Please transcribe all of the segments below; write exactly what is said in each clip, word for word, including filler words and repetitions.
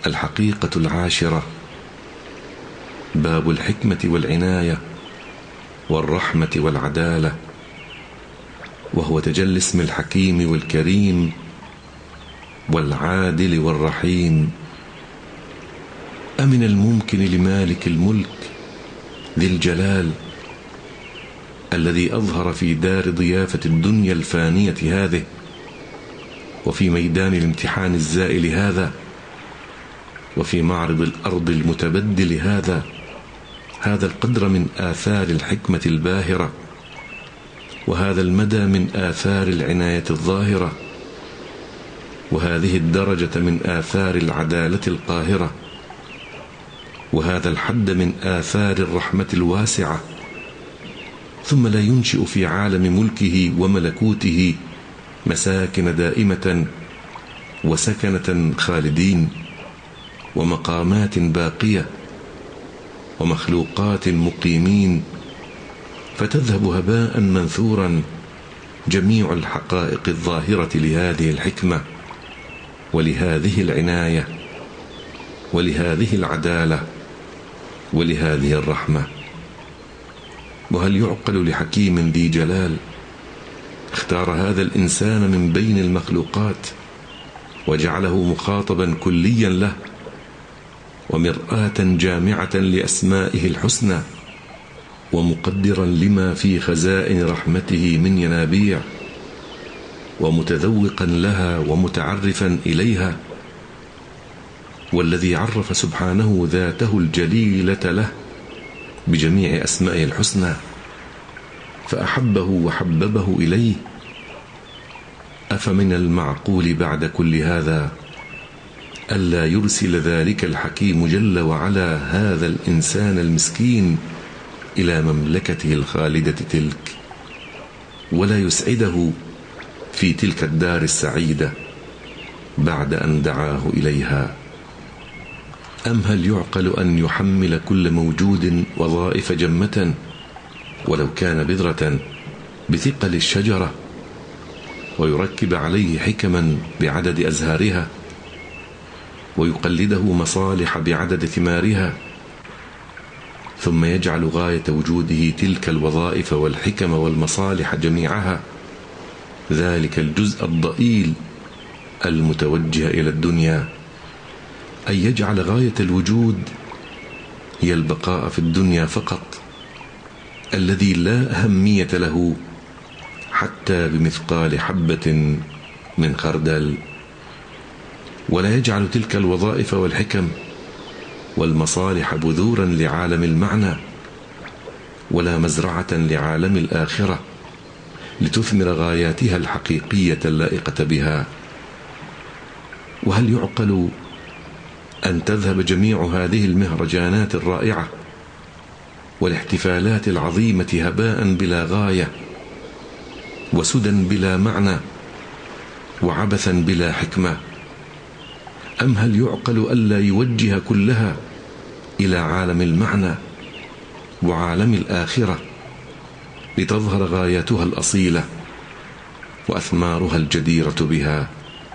الحقيقة العاشرة، باب الحكمة والعناية والرحمة والعدالة، وهو تجلي اسم الحكيم والكريم والعادل والرحيم. أمن الممكن لمالك الملك ذي الجلال الذي أظهر في دار ضيافة الدنيا الفانية هذه وفي ميدان الامتحان الزائل هذا وفي معرض الأرض المتبدل هذا هذا القدر من آثار الحكمة الباهرة، وهذا المدى من آثار العناية الظاهرة، وهذه الدرجة من آثار العدالة القاهرة، وهذا الحد من آثار الرحمة الواسعة. ثم لا ينشئ في عالم ملكه وملكوته مساكن دائمة وسكنة خالدين ومقامات باقية ومخلوقات مقيمين، فتذهب هباء منثورا جميع الحقائق الظاهرة لهذه الحكمة ولهذه العناية ولهذه العدالة ولهذه الرحمة. وهل يعقل لحكيم ذي جلال اختار هذا الإنسان من بين المخلوقات وجعله مخاطبا كليا له ومرآة جامعة لأسمائه الحسنى ومقدرا لما في خزائن رحمته من ينابيع ومتذوقا لها ومتعرفا إليها، والذي عرف سبحانه ذاته الجليلة له بجميع أسمائه الحسنى فأحبه وحببه إليه؟ أفمن المعقول بعد كل هذا ألا يرسل ذلك الحكيم جل وعلا هذا الإنسان المسكين إلى مملكته الخالدة تلك، ولا يسعده في تلك الدار السعيدة بعد أن دعاه إليها؟ أم هل يعقل أن يحمل كل موجود وظائف جمة ولو كان بذرة بثقل الشجرة ويركب عليه حكما بعدد أزهارها ويقلده مصالح بعدد ثمارها، ثم يجعل غاية وجوده تلك الوظائف والحكم والمصالح جميعها ذلك الجزء الضئيل المتوجه إلى الدنيا، أن يجعل غاية الوجود هي البقاء في الدنيا فقط، الذي لا أهمية له حتى بمثقال حبة من خردل، ولا يجعل تلك الوظائف والحكم والمصالح بذورا لعالم المعنى ولا مزرعة لعالم الآخرة لتثمر غاياتها الحقيقية اللائقة بها. وهل يعقل أن تذهب جميع هذه المهرجانات الرائعة والاحتفالات العظيمة هباء بلا غاية وسدى بلا معنى وعبثا بلا حكمة؟ أم هل يعقل ألا يوجه كلها إلى عالم المعنى وعالم الآخرة لتظهر غاياتها الأصيلة وأثمارها الجديرة بها؟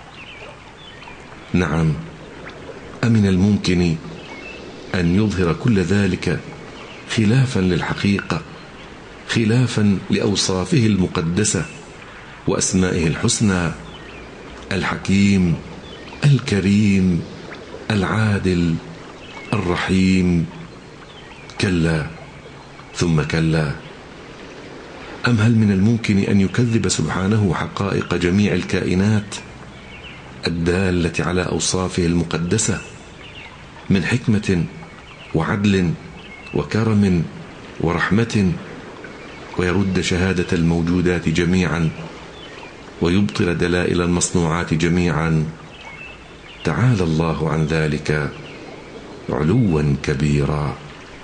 نعم، أمن الممكن أن يظهر كل ذلك خلافا للحقيقة، خلافا لأوصافه المقدسة وأسمائه الحسنى: الحكيم، الكريم، العادل، الرحيم. كلا ثم كلا. أم هل من الممكن أن يكذب سبحانه حقائق جميع الكائنات الدالة على أوصافه المقدسة من حكمة وعدل وكرم ورحمة، ويرد شهادة الموجودات جميعا ويبطل دلائل المصنوعات جميعا؟ تعالى الله عن ذلك علوا كبيرا.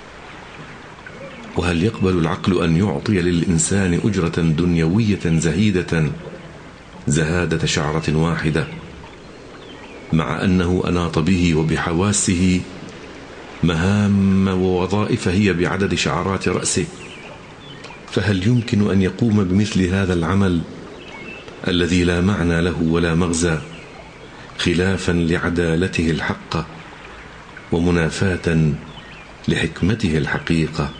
وهل يقبل العقل أن يعطي للإنسان أجرة دنيوية زهيدة زهادة شعرة واحدة، مع أنه أناط به وبحواسه مهام ووظائف هي بعدد شعرات رأسه؟ فهل يمكن أن يقوم بمثل هذا العمل الذي لا معنى له ولا مغزى، خلافا لعدالته الحقة ومنافاة لحكمته الحقيقة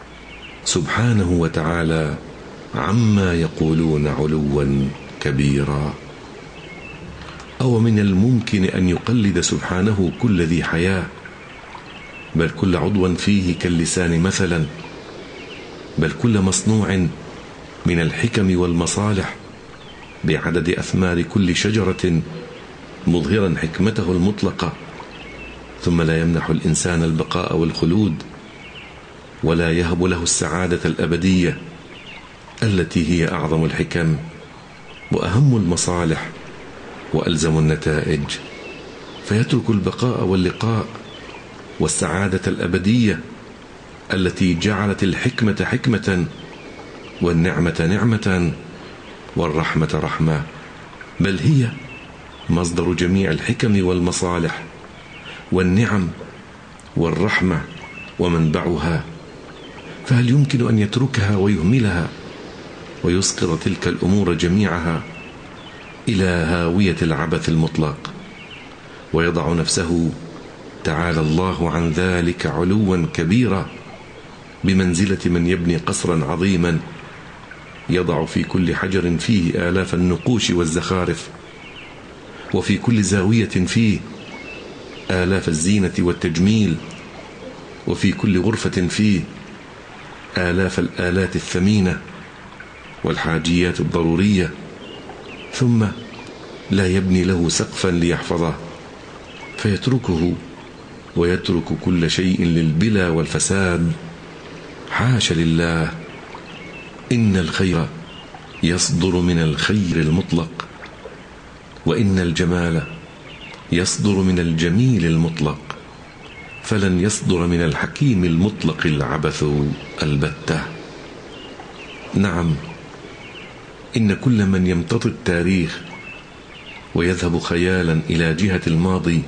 سبحانه وتعالى عما يقولون علوا كبيرا. أو من الممكن أن يقلد سبحانه كل ذي حياة، بل كل عضو فيه كاللسان مثلا، بل كل مصنوع من الحكم والمصالح بعدد أثمار كل شجرة مظهرا حكمته المطلقة، ثم لا يمنح الإنسان البقاء والخلود، ولا يهب له السعادة الأبدية التي هي أعظم الحكم وأهم المصالح وألزم النتائج، فيترك البقاء واللقاء والسعادة الأبدية التي جعلت الحكمة حكمة والنعمة نعمة والرحمة رحمة، بل هي مصدر جميع الحكم والمصالح والنعم والرحمة ومنبعها، فهل يمكن أن يتركها ويهملها ويسقط تلك الأمور جميعها إلى هاوية العبث المطلق ويضع نفسه تعالى الله عن ذلك علوا كبيرا بمنزلة من يبني قصرا عظيما يضع في كل حجر فيه آلاف النقوش والزخارف، وفي كل زاوية فيه آلاف الزينة والتجميل، وفي كل غرفة فيه آلاف الآلات الثمينة والحاجيات الضرورية، ثم لا يبني له سقفا ليحفظه فيتركه ويترك كل شيء للبلا والفساد؟ حاش لله، إن الخير يصدر من الخير المطلق، وإن الجمال يصدر من الجميل المطلق، فلن يصدر من الحكيم المطلق العبث البتة. نعم، إن كل من يمتطي التاريخ ويذهب خيالا إلى جهة الماضي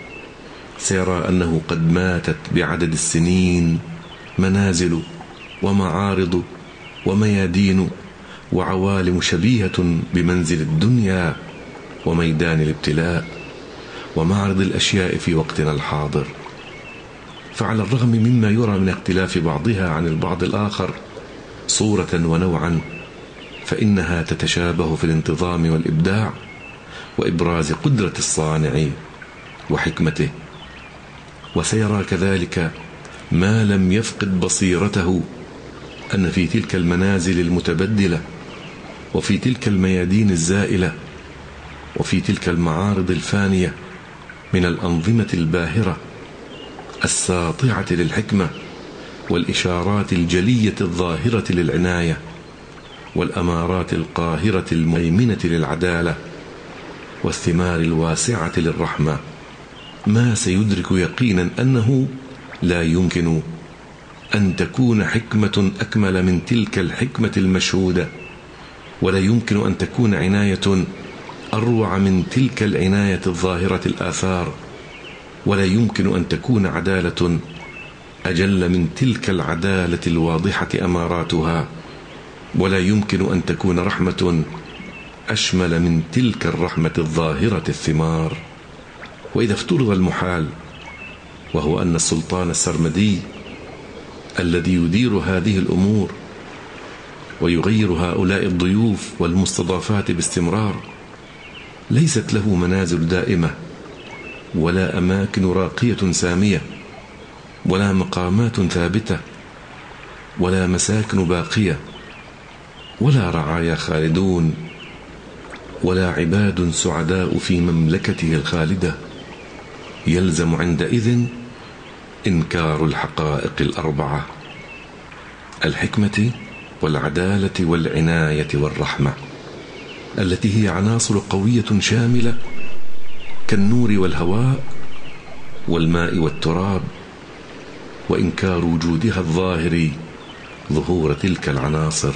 سيرى أنه قد ماتت بعدد السنين منازل ومعارض وميادين وعوالم شبيهة بمنزل الدنيا وميدان الابتلاء ومعرض الأشياء في وقتنا الحاضر، فعلى الرغم مما يرى من اختلاف بعضها عن البعض الآخر صورة ونوعا، فإنها تتشابه في الانتظام والإبداع وإبراز قدرة الصانع وحكمته. وسيرى كذلك ما لم يفقد بصيرته أن في تلك المنازل المتبدلة وفي تلك الميادين الزائلة وفي تلك المعارض الفانية من الأنظمة الباهرة الساطعة للحكمة والإشارات الجلية الظاهرة للعناية والأمارات القاهرة المهيمنة للعدالة والثمار الواسعة للرحمة، ما سيدرك يقينا أنه لا يمكن أن تكون حكمة أكمل من تلك الحكمة المشهودة، ولا يمكن أن تكون عناية أروع من تلك العناية الظاهرة الآثار، ولا يمكن أن تكون عدالة أجل من تلك العدالة الواضحة أماراتها، ولا يمكن أن تكون رحمة أشمل من تلك الرحمة الظاهرة الثمار. وإذا افترض المحال، وهو أن السلطان السرمدي الذي يدير هذه الأمور ويغير هؤلاء الضيوف والمستضافات باستمرار ليست له منازل دائمة ولا أماكن راقية سامية ولا مقامات ثابتة ولا مساكن باقية ولا رعايا خالدون ولا عباد سعداء في مملكته الخالدة، يلزم عندئذ إنكار الحقائق الأربعة: الحكمة والعدالة والعناية والرحمة، التي هي عناصر قوية شاملة كالنور والهواء والماء والتراب، وإنكار وجودها الظاهر ظهور تلك العناصر،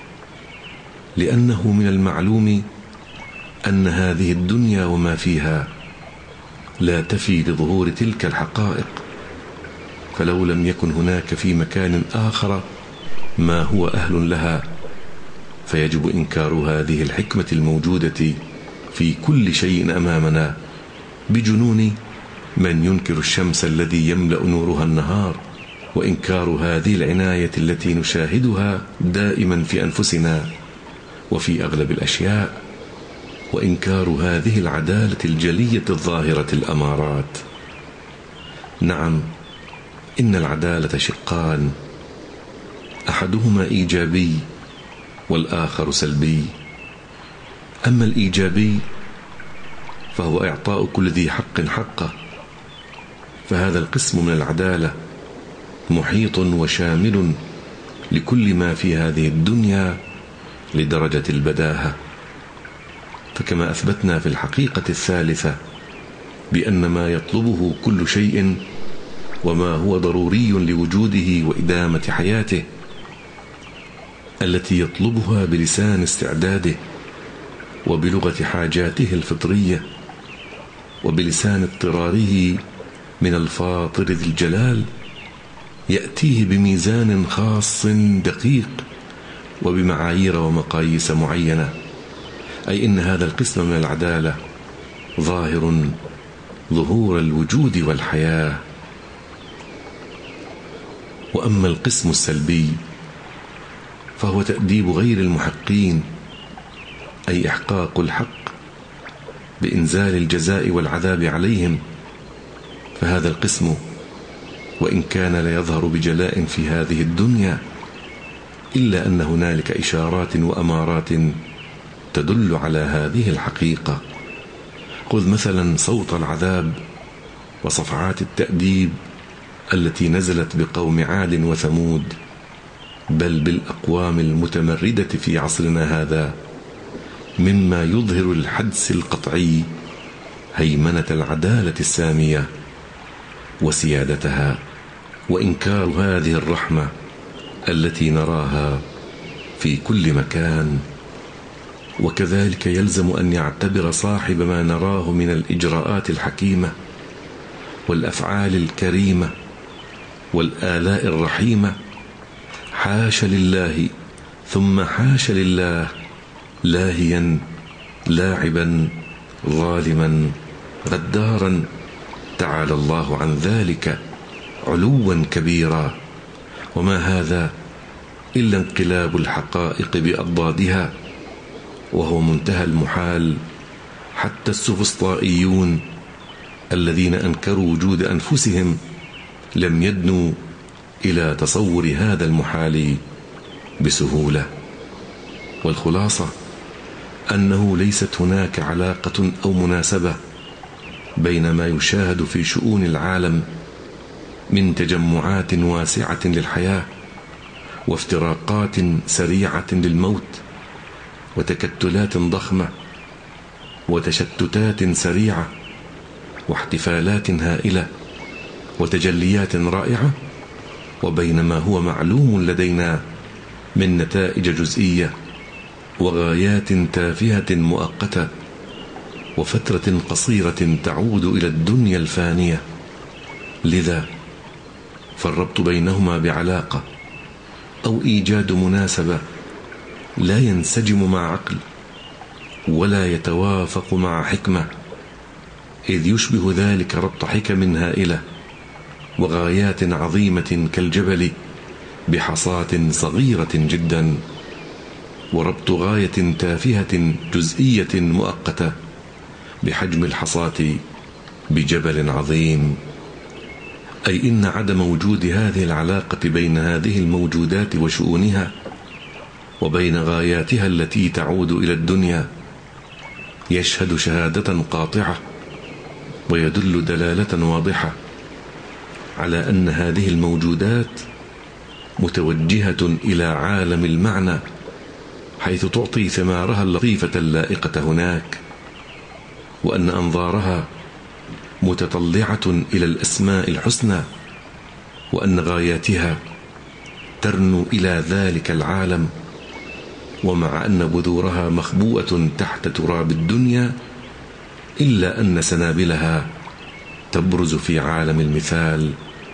لأنه من المعلوم أن هذه الدنيا وما فيها لا تفي لظهور تلك الحقائق، فلو لم يكن هناك في مكان آخر ما هو أهل لها فيجب إنكار هذه الحكمة الموجودة في كل شيء أمامنا بجنون من ينكر الشمس الذي يملأ نورها النهار، وإنكار هذه العناية التي نشاهدها دائما في أنفسنا وفي أغلب الأشياء، وإنكار هذه العدالة الجلية الظاهرة الأمارات. نعم، إن العدالة شقان، أحدهما إيجابي والآخر سلبي. أما الإيجابي فهو إعطاء كل ذي حق حقه، فهذا القسم من العدالة محيط وشامل لكل ما في هذه الدنيا لدرجة البداهة. فكما أثبتنا في الحقيقة الثالثة بأن ما يطلبه كل شيء وما هو ضروري لوجوده وإدامة حياته التي يطلبها بلسان استعداده وبلغة حاجاته الفطرية وبلسان اضطراره من الفاطر ذي الجلال، يأتيه بميزان خاص دقيق وبمعايير ومقاييس معينة. أي إن هذا القسم من العدالة ظاهر ظهور الوجود والحياة. وأما القسم السلبي فهو تأديب غير المحقين، أي إحقاق الحق بإنزال الجزاء والعذاب عليهم. فهذا القسم وإن كان لا يظهر بجلاء في هذه الدنيا، إلا أن هنالك إشارات وأمارات تدل على هذه الحقيقة. خذ مثلا صوت العذاب وصفعات التأديب التي نزلت بقوم عاد وثمود، بل بالأقوام المتمردة في عصرنا هذا، مما يظهر الحدس القطعي هيمنة العدالة السامية وسيادتها، وإنكار هذه الرحمة التي نراها في كل مكان. وكذلك يلزم أن يعتبر صاحب ما نراه من الإجراءات الحكيمة والأفعال الكريمة والآلاء الرحيمة، حاش لله ثم حاش لله، لاهيا لاعبا ظالما غدارا، تعالى الله عن ذلك علوا كبيرا. وما هذا إلا انقلاب الحقائق بأضدادها، وهو منتهى المحال. حتى السفسطائيون الذين أنكروا وجود أنفسهم لم يدنوا إلى تصور هذا المحال بسهولة. والخلاصة أنه ليست هناك علاقة أو مناسبة بين ما يشاهد في شؤون العالم من تجمعات واسعة للحياة وافتراقات سريعة للموت وتكتلات ضخمة وتشتتات سريعة واحتفالات هائلة وتجليات رائعة، وبين ما هو معلوم لدينا من نتائج جزئية وغايات تافهة مؤقتة وفترة قصيرة تعود إلى الدنيا الفانية. لذا فالربط بينهما بعلاقة أو إيجاد مناسبة لا ينسجم مع عقل ولا يتوافق مع حكمة، إذ يشبه ذلك ربط حكم هائلة وغايات عظيمة كالجبل بحصاة صغيرة جدا، وربط غاية تافهة جزئية مؤقتة بحجم الحصاة بجبل عظيم. أي إن عدم وجود هذه العلاقة بين هذه الموجودات وشؤونها وبين غاياتها التي تعود إلى الدنيا يشهد شهادة قاطعة ويدل دلالة واضحة على أن هذه الموجودات متوجهة إلى عالم المعنى، حيث تعطي ثمارها اللطيفة اللائقة هناك، وأن أنظارها متطلعة إلى الأسماء الحسنى، وأن غاياتها ترنو إلى ذلك العالم، ومع أن بذورها مخبوءة تحت تراب الدنيا، إلا أن سنابلها تبرز في عالم المثال.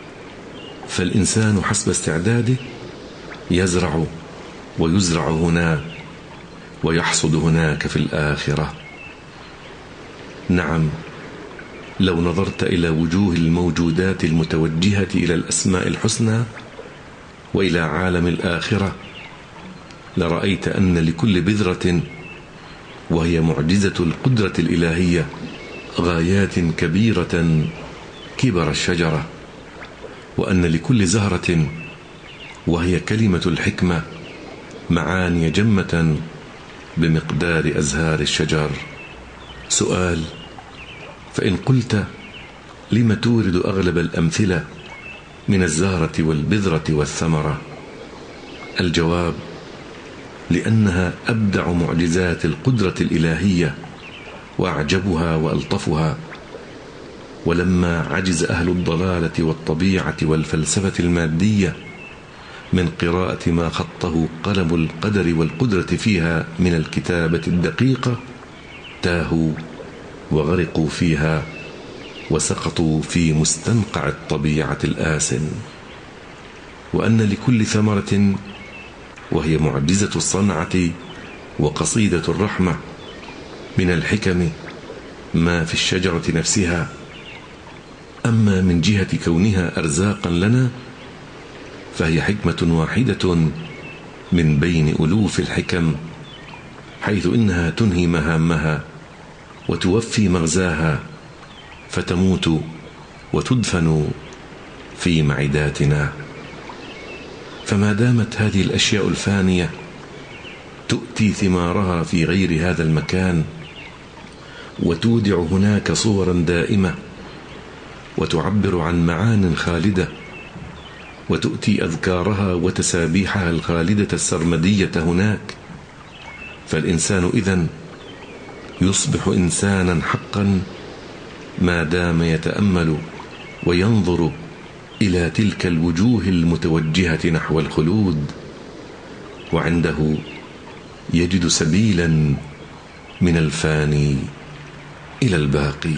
فالإنسان حسب استعداده يزرع ويزرع هنا ويحصد هناك في الآخرة. نعم، لو نظرت إلى وجوه الموجودات المتوجهة إلى الأسماء الحسنى وإلى عالم الآخرة لرأيت أن لكل بذرة، وهي معجزة القدرة الإلهية، غايات كبيرة كبر الشجرة، وأن لكل زهرة، وهي كلمة الحكمة، معاني جمة بمقدار أزهار الشجر. سؤال: فإن قلت لم تورد أغلب الأمثلة من الزهرة والبذرة والثمرة؟ الجواب: لأنها أبدع معجزات القدرة الإلهية وأعجبها وألطفها. ولما عجز أهل الضلالة والطبيعة والفلسفة المادية من قراءة ما خطه قلم القدر والقدرة فيها من الكتابة الدقيقة، تاهوا وغرقوا فيها وسقطوا في مستنقع الطبيعة الآسن. وأن لكل ثمرة، وهي معجزة الصنعة وقصيدة الرحمة، من الحكم ما في الشجرة نفسها. أما من جهة كونها أرزاقا لنا فهي حكمة واحدة من بين ألوف الحكم، حيث إنها تنهي مهامها وتوفي مغزاها، فتموت وتدفن في معداتنا. فما دامت هذه الأشياء الفانية تؤتي ثمارها في غير هذا المكان، وتودع هناك صورا دائمة، وتعبر عن معان خالدة، وتؤتي أذكارها وتسابيحها الخالدة السرمدية هناك، فالإنسان إذن يصبح إنسانا حقا ما دام يتأمل وينظر إلى تلك الوجوه المتوجهة نحو الخلود، وعنده يجد سبيلا من الفاني إلى الباقي.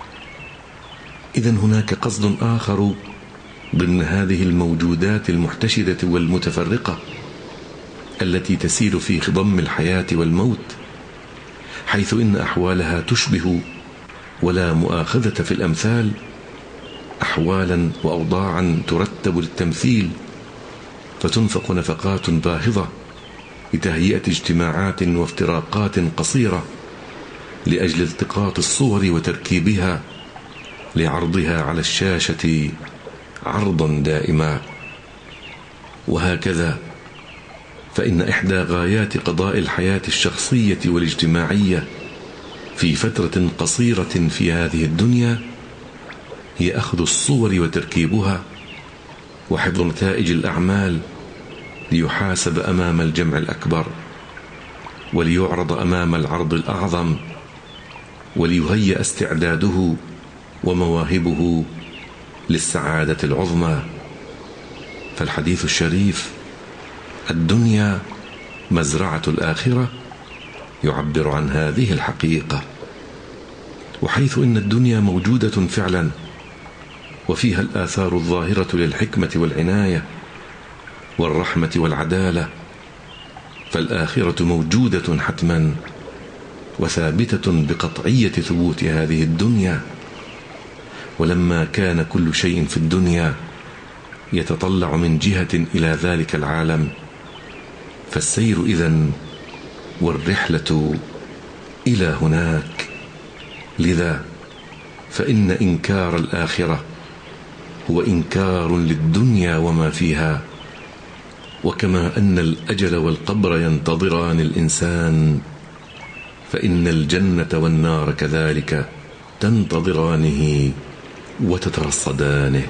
إذن هناك قصد آخر ضمن هذه الموجودات المحتشدة والمتفرقة التي تسير في خضم الحياة والموت، حيث إن أحوالها تشبه ولا مؤاخذة في الأمثال أحوالا وأوضاعا ترتب للتمثيل، فتنفق نفقات باهظة لتهيئة اجتماعات وافتراقات قصيرة لأجل التقاط الصور وتركيبها لعرضها على الشاشة عرضا دائما. وهكذا فإن إحدى غايات قضاء الحياة الشخصية والاجتماعية في فترة قصيرة في هذه الدنيا هي أخذ الصور وتركيبها وحفظ نتائج الأعمال ليحاسب أمام الجمع الأكبر، وليعرض أمام العرض الأعظم، وليهيأ استعداده ومواهبه للسعادة العظمى. فالحديث الشريف الدنيا مزرعة الآخرة يعبر عن هذه الحقيقة. وحيث إن الدنيا موجودة فعلا وفيها الآثار الظاهرة للحكمة والعناية والرحمة والعدالة، فالآخرة موجودة حتما وثابتة بقطعية ثبوت هذه الدنيا. ولما كان كل شيء في الدنيا يتطلع من جهة إلى ذلك العالم، فالسير إذن والرحلة إلى هناك. لذا فإن إنكار الآخرة هو إنكار للدنيا وما فيها. وكما أن الأجل والقبر ينتظران الإنسان، فإن الجنة والنار كذلك تنتظرانه وتترصدانه.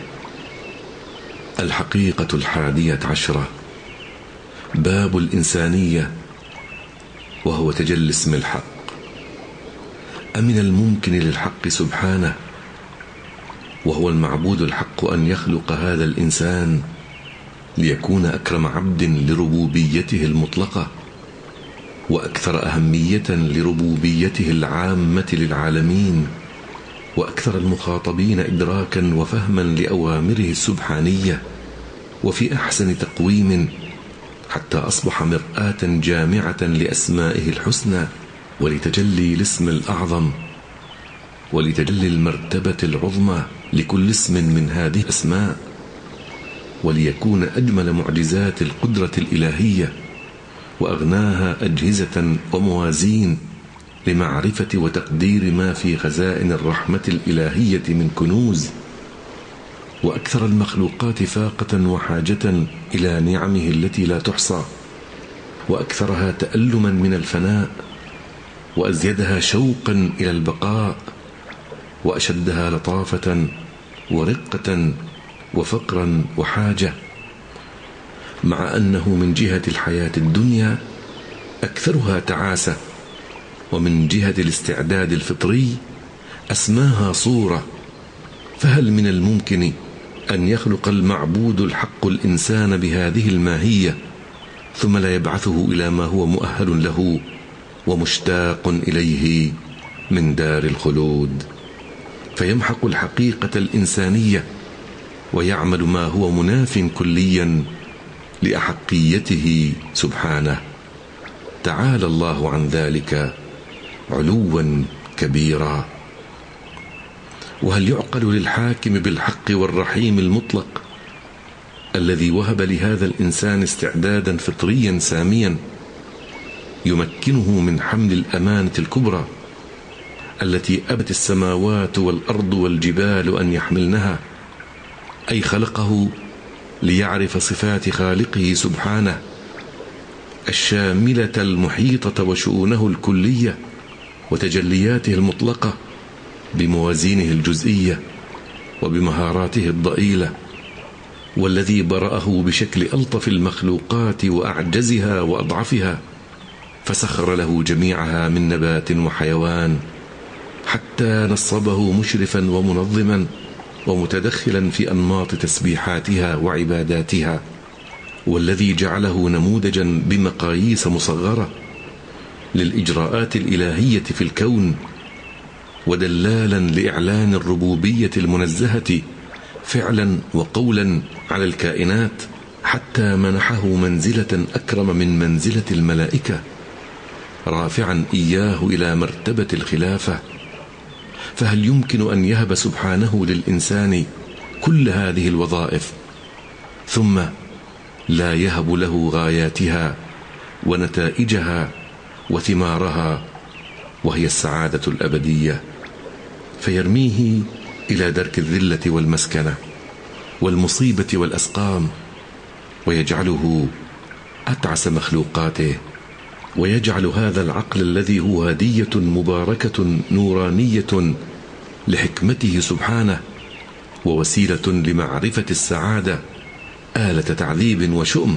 الحقيقة الحادية عشرة، باب الإنسانية، وهو تجلي اسم الحق. أمن الممكن للحق سبحانه وهو المعبود الحق أن يخلق هذا الإنسان ليكون أكرم عبد لربوبيته المطلقة، وأكثر أهمية لربوبيته العامة للعالمين، وأكثر المخاطبين إدراكا وفهما لأوامره السبحانية، وفي أحسن تقويم، حتى أصبح مرآة جامعة لأسمائه الحسنى ولتجلي الاسم الأعظم. ولتجلي المرتبة العظمى لكل اسم من هذه الأسماء، وليكون أجمل معجزات القدرة الإلهية وأغناها أجهزة وموازين لمعرفة وتقدير ما في خزائن الرحمة الإلهية من كنوز، وأكثر المخلوقات فاقة وحاجة إلى نعمه التي لا تحصى، وأكثرها تألما من الفناء، وأزيدها شوقا إلى البقاء، وأشدها لطافة ورقة وفقرا وحاجة، مع أنه من جهة الحياة الدنيا أكثرها تعاسة، ومن جهة الاستعداد الفطري أسماها صورة. فهل من الممكن أن يخلق المعبود الحق الإنسان بهذه الماهية ثم لا يبعثه إلى ما هو مؤهل له ومشتاق إليه من دار الخلود، فيمحق الحقيقة الإنسانية ويعمل ما هو مناف كليا لأحقيته سبحانه؟ تعالى الله عن ذلك علوا كبيرا. وهل يعقل للحاكم بالحق والرحيم المطلق الذي وهب لهذا الإنسان استعدادا فطريا ساميا يمكنه من حمل الأمانة الكبرى التي أبت السماوات والأرض والجبال أن يحملنها، أي خلقه ليعرف صفات خالقه سبحانه الشاملة المحيطة وشؤونه الكلية وتجلياته المطلقة بموازينه الجزئية وبمهاراته الضئيلة، والذي برأه بشكل ألطف المخلوقات وأعجزها وأضعفها، فسخر له جميعها من نبات وحيوان، حتى نصبه مشرفا ومنظما ومتدخلا في أنماط تسبيحاتها وعباداتها، والذي جعله نموذجا بمقاييس مصغرة للإجراءات الإلهية في الكون، ودلالا لإعلان الربوبية المنزهة فعلا وقولا على الكائنات، حتى منحه منزلة أكرم من منزلة الملائكة، رافعا إياه إلى مرتبة الخلافة. فهل يمكن أن يهب سبحانه للإنسان كل هذه الوظائف ثم لا يهب له غاياتها ونتائجها وثمارها، وهي السعادة الأبدية، فيرميه إلى درك الذلة والمسكنة والمصيبة والأسقام، ويجعله أتعس مخلوقاته، ويجعل هذا العقل الذي هو هدية مباركة نورانية لحكمته سبحانه ووسيلة لمعرفة السعادة آلة تعذيب وشؤم،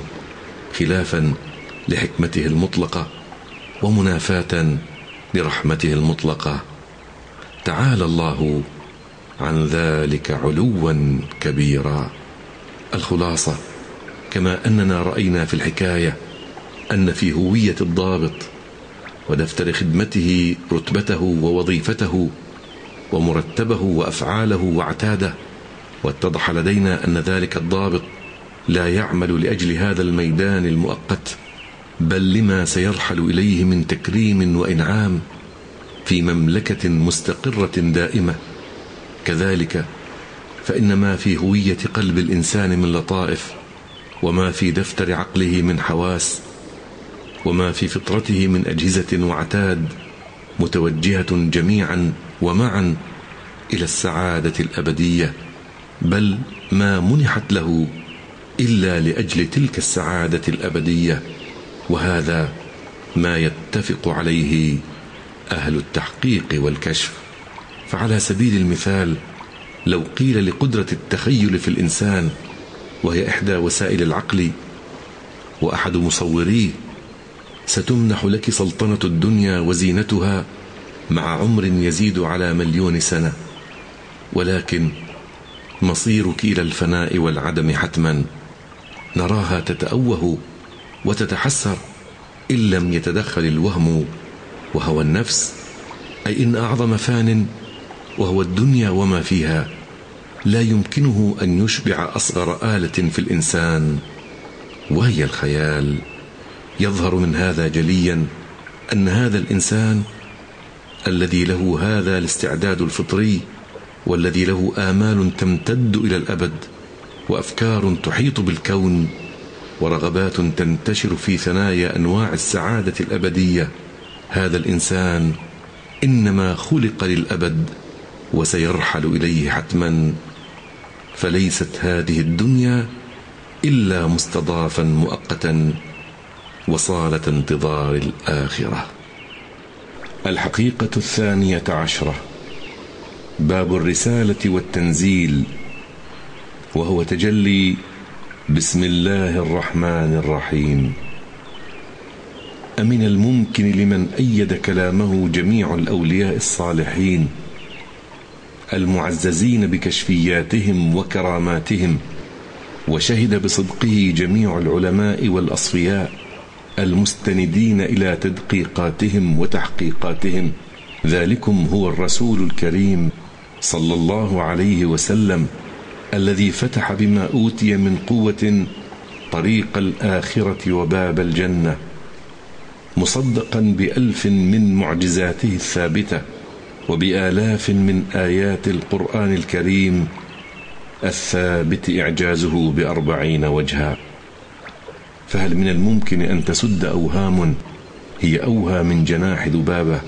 خلافا لحكمته المطلقة ومنافاة لرحمته المطلقة. تعالى الله عن ذلك علوا كبيرا. الخلاصة، كما أننا رأينا في الحكاية أن في هوية الضابط ودفتر خدمته رتبته ووظيفته ومرتبه وأفعاله واعتاده، واتضح لدينا أن ذلك الضابط لا يعمل لأجل هذا الميدان المؤقت، بل لما سيرحل إليه من تكريم وإنعام في مملكة مستقرة دائمة. كذلك فإن ما في هوية قلب الإنسان من لطائف، وما في دفتر عقله من حواس، وما في فطرته من أجهزة وعتاد، متوجهة جميعا ومعا إلى السعادة الأبدية، بل ما منحت له إلا لأجل تلك السعادة الأبدية. وهذا ما يتفق عليه أهل التحقيق والكشف. فعلى سبيل المثال، لو قيل لقدرة التخيل في الإنسان، وهي إحدى وسائل العقل وأحد مصوريه، ستمنح لك سلطنة الدنيا وزينتها مع عمر يزيد على مليون سنة، ولكن مصيرك إلى الفناء والعدم حتما. نراها تتأوه وتتحسر إن لم يتدخل الوهم وهو النفس، أي إن أعظم فان وهو الدنيا وما فيها لا يمكنه أن يشبع أصغر آلة في الإنسان، وهي الخيال. يظهر من هذا جليا أن هذا الإنسان الذي له هذا الاستعداد الفطري، والذي له آمال تمتد إلى الأبد، وأفكار تحيط بالكون، ورغبات تنتشر في ثنايا أنواع السعادة الأبدية، هذا الإنسان إنما خلق للأبد وسيرحل إليه حتما، فليست هذه الدنيا إلا مستضافا مؤقتا وصالة انتظار الآخرة. الحقيقة الثانية عشرة، باب الرسالة والتنزيل، وهو تجلي بسم الله الرحمن الرحيم. أمن الممكن لمن أيد كلامه جميع الأولياء الصالحين المعززين بكشفياتهم وكراماتهم، وشهد بصدقه جميع العلماء والأصفياء المستندين إلى تدقيقاتهم وتحقيقاتهم، ذلكم هو الرسول الكريم صلى الله عليه وسلم، الذي فتح بما أوتي من قوة طريق الآخرة وباب الجنة، مصدقا بألف من معجزاته الثابتة وبآلاف من آيات القرآن الكريم الثابت إعجازه بأربعين وجها. فهل من الممكن أن تسد أوهام هي أوهى من جناح ذبابة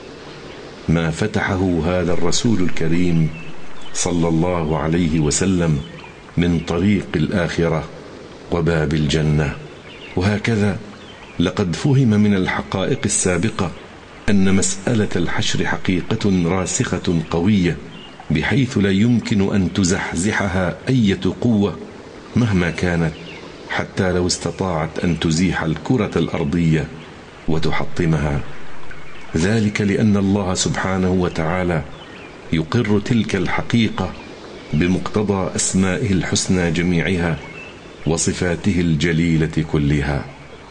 ما فتحه هذا الرسول الكريم صلى الله عليه وسلم من طريق الآخرة وباب الجنة؟ وهكذا لقد فهم من الحقائق السابقة أن مسألة الحشر حقيقة راسخة قوية، بحيث لا يمكن أن تزحزحها أي قوة مهما كانت، حتى لو استطاعت أن تزيح الكرة الأرضية وتحطمها. ذلك لأن الله سبحانه وتعالى يقر تلك الحقيقة بمقتضى أسمائه الحسنى جميعها وصفاته الجليلة كلها،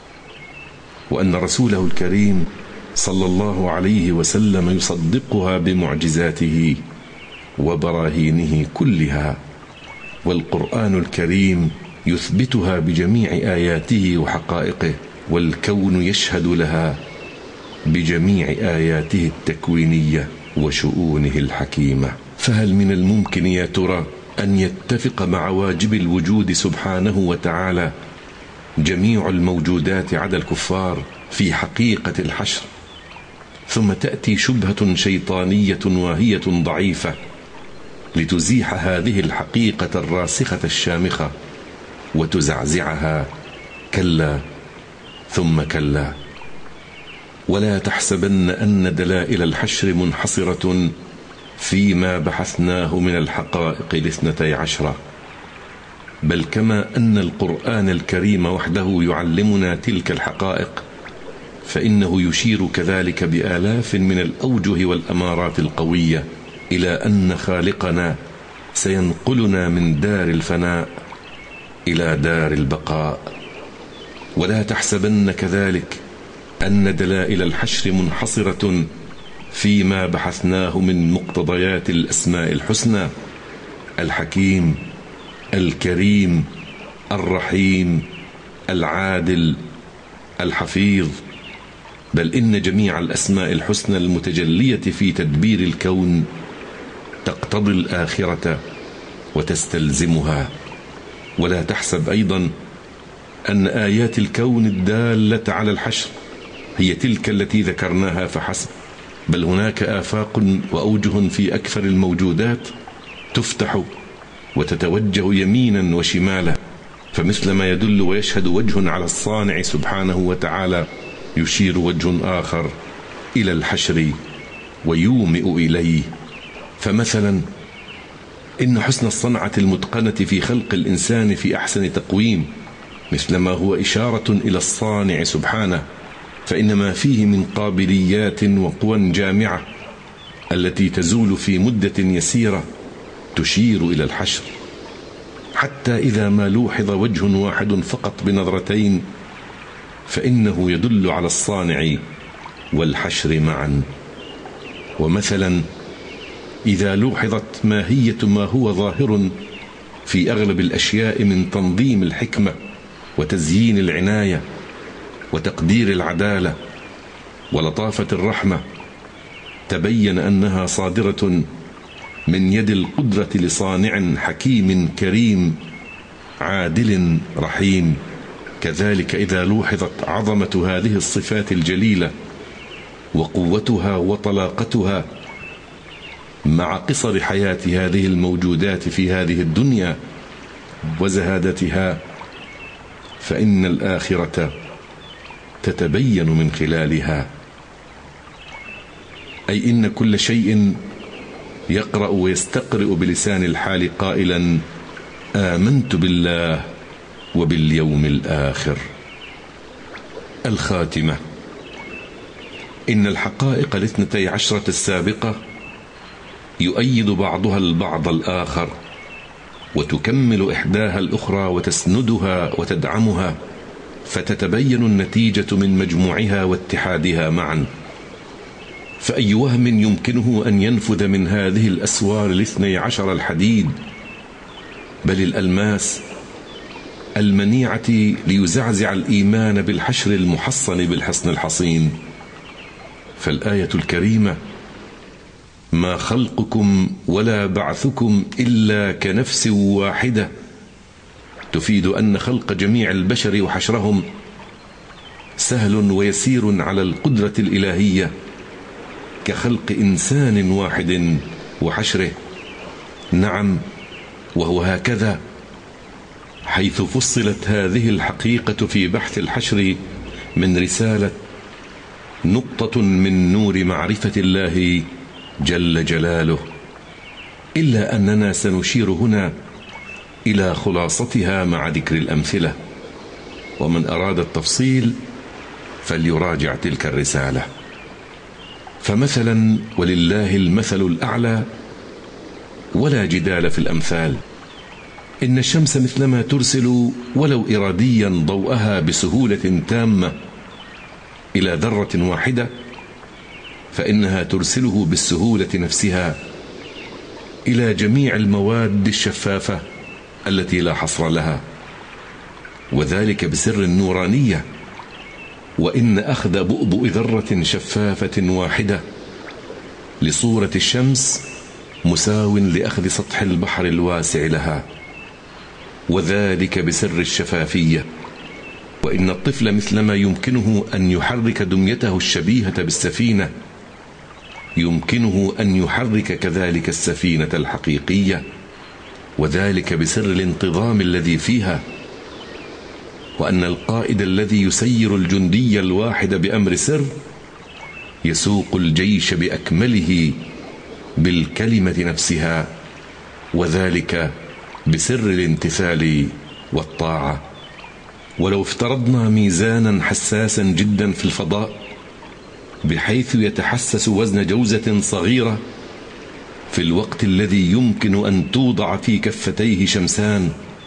وأن رسوله الكريم صلى الله عليه وسلم يصدقها بمعجزاته وبراهينه كلها، والقرآن الكريم يثبتها بجميع آياته وحقائقه، والكون يشهد لها بجميع آياته التكوينية وشؤونه الحكيمة. فهل من الممكن يا ترى أن يتفق مع واجب الوجود سبحانه وتعالى جميع الموجودات عدا الكفار في حقيقة الحشر، ثم تأتي شبهة شيطانية واهية ضعيفة لتزيح هذه الحقيقة الراسخة الشامخة وتزعزعها؟ كلا ثم كلا. ولا تحسبن أن دلائل الحشر منحصرة فيما بحثناه من الحقائق الاثنتي عشرة، بل كما أن القرآن الكريم وحده يعلمنا تلك الحقائق، فإنه يشير كذلك بآلاف من الأوجه والأمارات القوية إلى أن خالقنا سينقلنا من دار الفناء إلى دار البقاء. ولا تحسبن كذلك أن دلائل الحشر منحصرة فيما بحثناه من مقتضيات الأسماء الحسنى: الحكيم، الكريم، الرحيم، العادل، الحفيظ، بل إن جميع الأسماء الحسنى المتجلية في تدبير الكون تقتضي الآخرة وتستلزمها. ولا تحسب أيضا أن آيات الكون الدالة على الحشر هي تلك التي ذكرناها فحسب، بل هناك آفاق وأوجه في أكثر الموجودات تفتح وتتوجه يمينا وشمالا، فمثل ما يدل ويشهد وجه على الصانع سبحانه وتعالى، يشير وجه آخر إلى الحشر ويومئ إليه. فمثلا إن حسن الصنعة المتقنة في خلق الإنسان في أحسن تقويم مثلما هو إشارة إلى الصانع سبحانه، فإن ما فيه من قابليات وقوى جامعة التي تزول في مدة يسيرة تشير إلى الحشر، حتى إذا ما لوحظ وجه واحد فقط بنظرتين فإنه يدل على الصانع والحشر معا. ومثلا إذا لوحظت ماهية ما هو ظاهر في أغلب الأشياء من تنظيم الحكمة وتزيين العناية وتقدير العدالة ولطافة الرحمة، تبين أنها صادرة من يد القدرة لصانع حكيم كريم عادل رحيم، كذلك إذا لوحظت عظمة هذه الصفات الجليلة وقوتها وطلاقتها مع قصر حياة هذه الموجودات في هذه الدنيا وزهادتها، فإن الآخرة تتبين من خلالها. أي إن كل شيء يقرأ ويستقرئ بلسان الحال قائلا آمنت بالله وباليوم الآخر. الخاتمة. إن الحقائق الاثنتي عشرة السابقة يؤيد بعضها البعض الآخر، وتكمل إحداها الأخرى وتسندها وتدعمها، فتتبين النتيجة من مجموعها واتحادها معا. فأي وهم يمكنه أن ينفذ من هذه الأسوار الاثني عشر الحديد بل الألماس المنيعة ليزعزع الإيمان بالحشر المحصن بالحصن الحصين. فالآية الكريمة ما خلقكم ولا بعثكم إلا كنفس واحدة تفيد أن خلق جميع البشر وحشرهم سهل ويسير على القدرة الإلهية كخلق إنسان واحد وحشره. نعم، وهو هكذا، حيث فصلت هذه الحقيقة في بحث الحشر من رسالة نقطة من نور معرفة الله جل جلاله، إلا أننا سنشير هنا إلى خلاصتها مع ذكر الأمثلة، ومن أراد التفصيل فليراجع تلك الرسالة. فمثلا ولله المثل الأعلى ولا جدال في الأمثال، إن الشمس مثلما ترسل ولو إراديا ضوءها بسهولة تامة إلى ذرة واحدة، فإنها ترسله بالسهولة نفسها إلى جميع المواد الشفافة التي لا حصر لها، وذلك بسر النورانية. وإن أخذ بؤبؤ ذرة شفافة واحدة لصورة الشمس مساو لأخذ سطح البحر الواسع لها، وذلك بسر الشفافية. وإن الطفل مثلما يمكنه أن يحرك دميته الشبيهة بالسفينة يمكنه أن يحرك كذلك السفينة الحقيقية، وذلك بسر الانتظام الذي فيها. وأن القائد الذي يسير الجندي الواحد بأمر سر يسوق الجيش بأكمله بالكلمة نفسها، وذلك بسر الامتثال والطاعة. ولو افترضنا ميزانا حساسا جدا في الفضاء بحيث يتحسس وزن جوزة صغيرة في الوقت الذي يمكن أن توضع في كفتيه شمسان،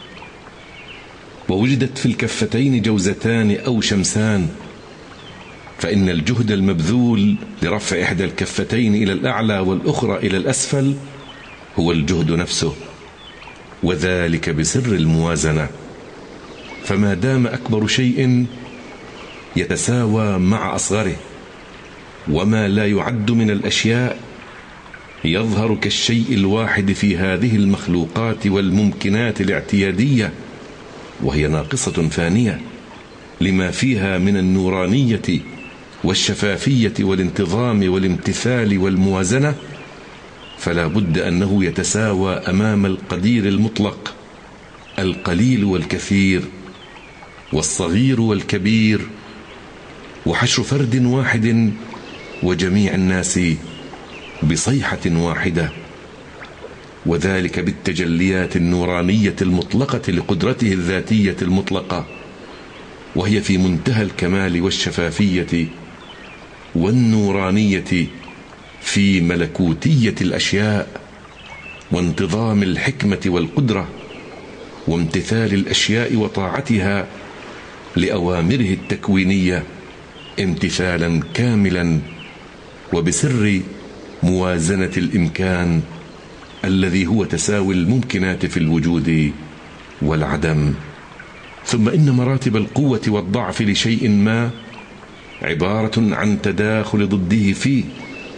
ووجدت في الكفتين جوزتان أو شمسان، فإن الجهد المبذول لرفع إحدى الكفتين إلى الأعلى والأخرى إلى الأسفل هو الجهد نفسه، وذلك بسر الموازنة. فما دام أكبر شيء يتساوى مع أصغره، وما لا يعد من الأشياء يظهر كالشيء الواحد في هذه المخلوقات والممكنات الاعتيادية، وهي ناقصة فانية لما فيها من النورانية والشفافية والانتظام والامتثال والموازنة، فلا بد أنه يتساوى أمام القدير المطلق، القليل والكثير، والصغير والكبير، وحشر فرد واحد وجميع الناس بصيحة واحدة، وذلك بالتجليات النورانية المطلقة لقدرته الذاتية المطلقة، وهي في منتهى الكمال والشفافية والنورانية في ملكوتية الأشياء وانتظام الحكمة والقدرة وامتثال الأشياء وطاعتها لأوامره التكوينية امتثالا كاملا، وبسر موازنة الإمكان الذي هو تساوي الممكنات في الوجود والعدم. ثم إن مراتب القوة والضعف لشيء ما عبارة عن تداخل ضده فيه،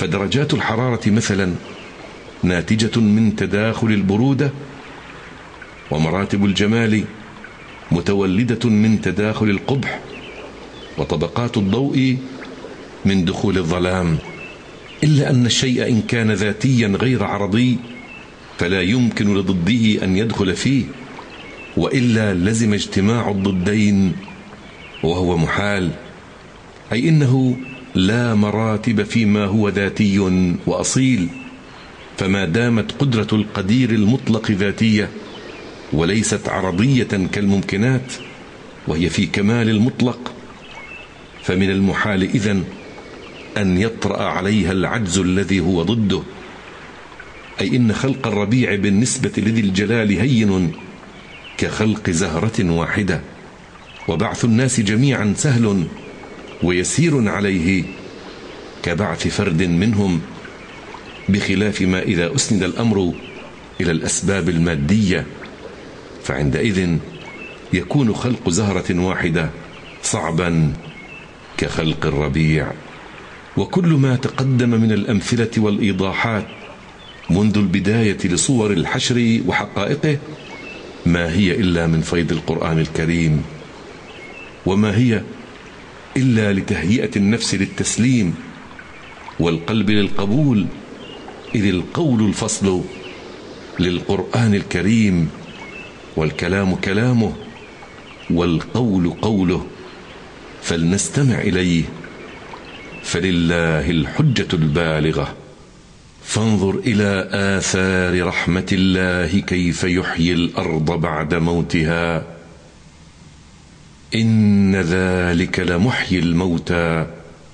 فدرجات الحرارة مثلا ناتجة من تداخل البرودة، ومراتب الجمال متولدة من تداخل القبح، وطبقات الضوء من دخول الظلام. إلا أن الشيء إن كان ذاتيا غير عرضي فلا يمكن لضده أن يدخل فيه، وإلا لزم اجتماع الضدين، وهو محال. أي إنه لا مراتب فيما هو ذاتي وأصيل، فما دامت قدرة القدير المطلق ذاتية وليست عرضية كالممكنات، وهي في كمال المطلق، فمن المحال إذن أن يطرأ عليها العجز الذي هو ضده. أي إن خلق الربيع بالنسبة لذي الجلال هين كخلق زهرة واحدة، وبعث الناس جميعا سهل ويسير عليه كبعث فرد منهم، بخلاف ما إذا أسند الأمر إلى الأسباب المادية، فعندئذ يكون خلق زهرة واحدة صعبا كخلق الربيع. وكل ما تقدم من الأمثلة والإيضاحات منذ البداية لصور الحشر وحقائقه ما هي إلا من فيض القرآن الكريم، وما هي إلا لتهيئة النفس للتسليم والقلب للقبول، إذ القول الفصل للقرآن الكريم، والكلام كلامه، والقول قوله، فلنستمع إليه، فلله الحجة البالغة. فانظر إلى آثار رحمة الله كيف يحيي الأرض بعد موتها، إن ذلك لمحيي الموتى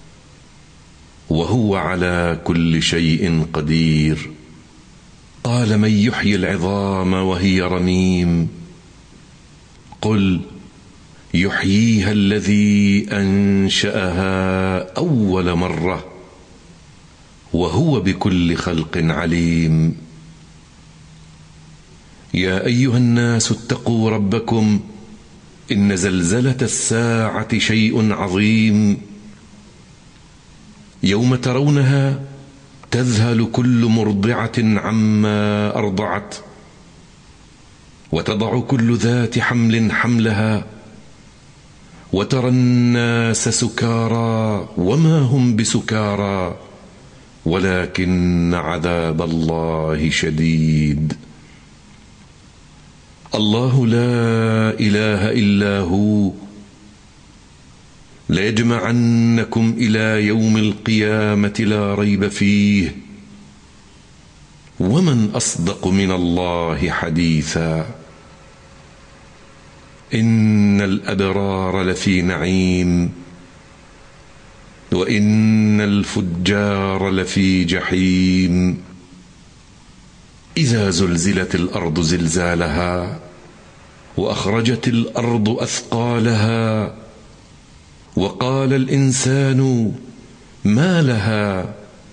وهو على كل شيء قدير. قال من يحيي العظام وهي رميم، قل يحييها الذي أنشأها أول مرة وهو بكل خلق عليم. يا أيها الناس اتقوا ربكم، إن زلزلة الساعة شيء عظيم، يوم ترونها تذهل كل مرضعة عما أرضعت، وتضع كل ذات حمل حملها، وترى الناس سكارى وما هم بسكارى ولكن عذاب الله شديد. الله لا إله إلا هو، ليجمعنكم إلى يوم القيامة لا ريب فيه، ومن أصدق من الله حديثا. إن الأبرار لفي نعيم، وإن الفجار لفي جحيم. إذا زلزلت الأرض زلزالها، وأخرجت الأرض أثقالها، وقال الإنسان ما لها،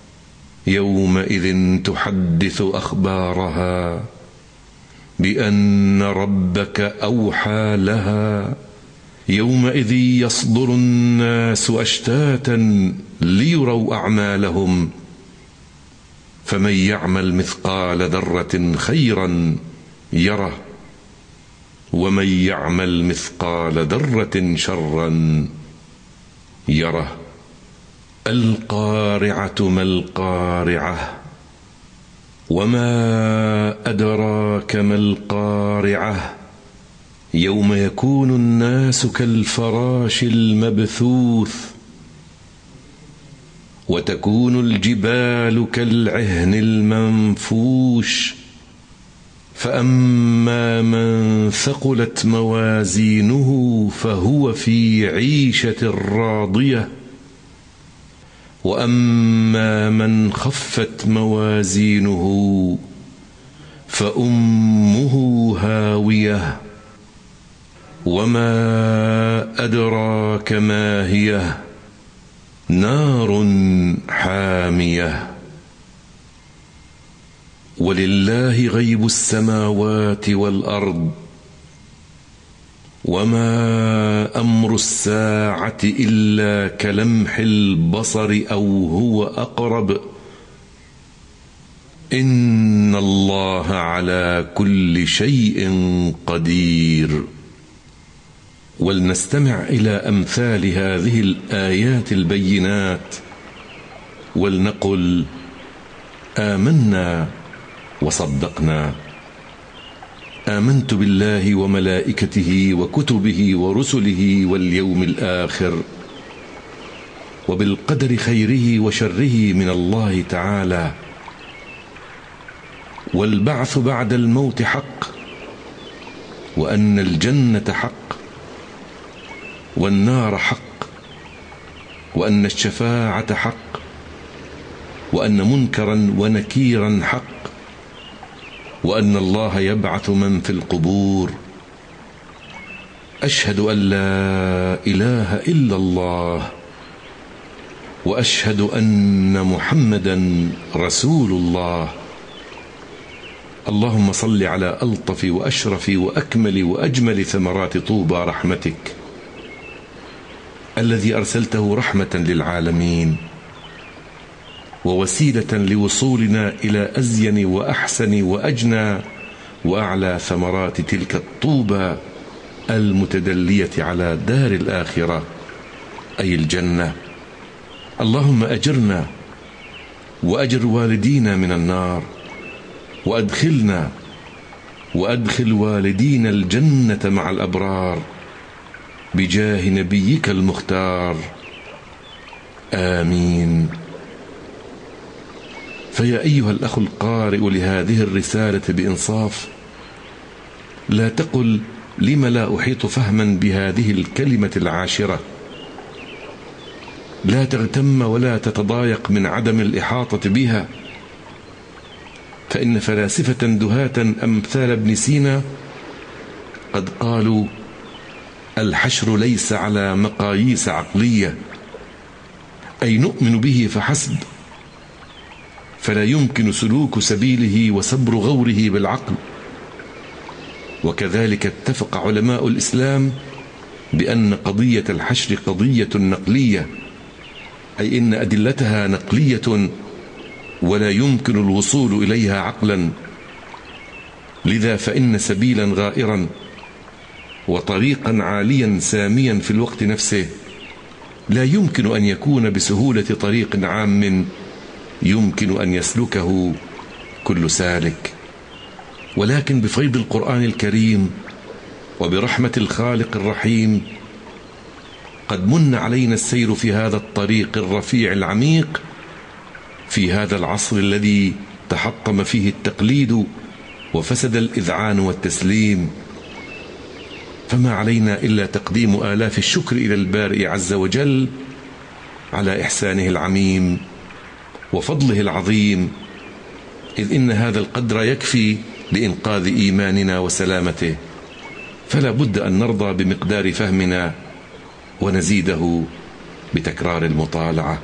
يومئذ تحدث أخبارها بأن ربك أوحى لها. يومئذ يصدر الناس أشتاتا ليروا أعمالهم، فمن يعمل مثقال ذرة خيرا يره، ومن يعمل مثقال ذرة شرا يره. القارعة ما القارعة، وما أدراك ما القارعة، يوم يكون الناس كالفراش المبثوث، وتكون الجبال كالعهن المنفوش. فأما من ثقلت موازينه فهو في عيشة راضية، وأما من خفت موازينه فأمه هاوية، وما أدراك ما هي، نار حامية. ولله غيب السماوات والأرض، وما أمر الساعة إلا كلمح البصر أو هو أقرب، إن الله على كل شيء قدير. ولنستمع إلى أمثال هذه الآيات البينات ولنقل آمنا وصدقنا. آمنت بالله وملائكته وكتبه ورسله واليوم الآخر وبالقدر خيره وشره من الله تعالى، والبعث بعد الموت حق، وأن الجنة حق والنار حق، وأن الشفاعة حق، وأن منكرا ونكيرا حق، وأن الله يبعث من في القبور. أشهد أن لا إله إلا الله، وأشهد أن محمدا رسول الله. اللهم صل على ألطف وأشرف وأكمل وأجمل ثمرات طوبى رحمتك، الذي أرسلته رحمة للعالمين ووسيلة لوصولنا إلى أزين وأحسن وأجنى وأعلى ثمرات تلك الطوبى المتدلية على دار الآخرة أي الجنة. اللهم أجرنا وأجر والدينا من النار، وأدخلنا وأدخل والدينا الجنة مع الأبرار بجاه نبيك المختار، آمين. فيا أيها الأخ القارئ لهذه الرسالة بإنصاف، لا تقل لم لا أحيط فهما بهذه الكلمة العاشرة. لا تغتم ولا تتضايق من عدم الإحاطة بها، فإن فلاسفة دهاة أمثال ابن سينا قد قالوا: الحشر ليس على مقاييس عقلية، أي نؤمن به فحسب، فلا يمكن سلوك سبيله وسبر غوره بالعقل. وكذلك اتفق علماء الإسلام بأن قضية الحشر قضية نقلية، أي إن أدلتها نقلية ولا يمكن الوصول إليها عقلا. لذا فإن سبيلا غائرا وطريقا عاليا ساميا في الوقت نفسه لا يمكن أن يكون بسهولة طريق عام يمكن أن يسلكه كل سالك، ولكن بفيض القرآن الكريم وبرحمة الخالق الرحيم قد من علينا السير في هذا الطريق الرفيع العميق في هذا العصر الذي تحطم فيه التقليد وفسد الإذعان والتسليم. فما علينا إلا تقديم آلاف الشكر إلى البارئ عز وجل على إحسانه العميم وفضله العظيم، إذ إن هذا القدر يكفي لإنقاذ إيماننا وسلامته، فلا بد أن نرضى بمقدار فهمنا ونزيده بتكرار المطالعة.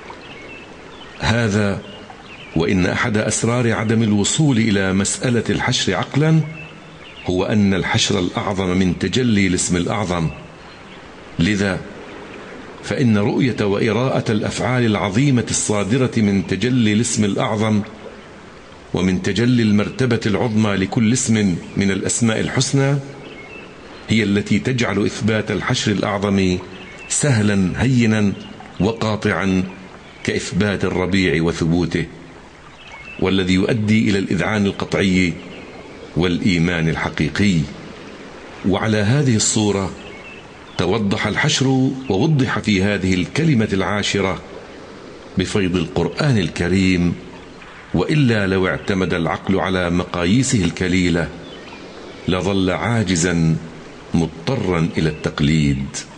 هذا وإن أحد أسرار عدم الوصول إلى مسألة الحشر عقلا هو أن الحشر الأعظم من تجلي الاسم الأعظم. لذا فإن رؤية وإراءة الأفعال العظيمة الصادرة من تجلي الاسم الأعظم ومن تجلي المرتبة العظمى لكل اسم من الأسماء الحسنى هي التي تجعل إثبات الحشر الأعظم سهلا هينا وقاطعا كإثبات الربيع وثبوته، والذي يؤدي إلى الإذعان القطعي والإيمان الحقيقي. وعلى هذه الصورة توضح الحشر ووضح في هذه الكلمة العاشرة بفيض القرآن الكريم، وإلا لو اعتمد العقل على مقاييسه الكليلة لظل عاجزا مضطرا إلى التقليد.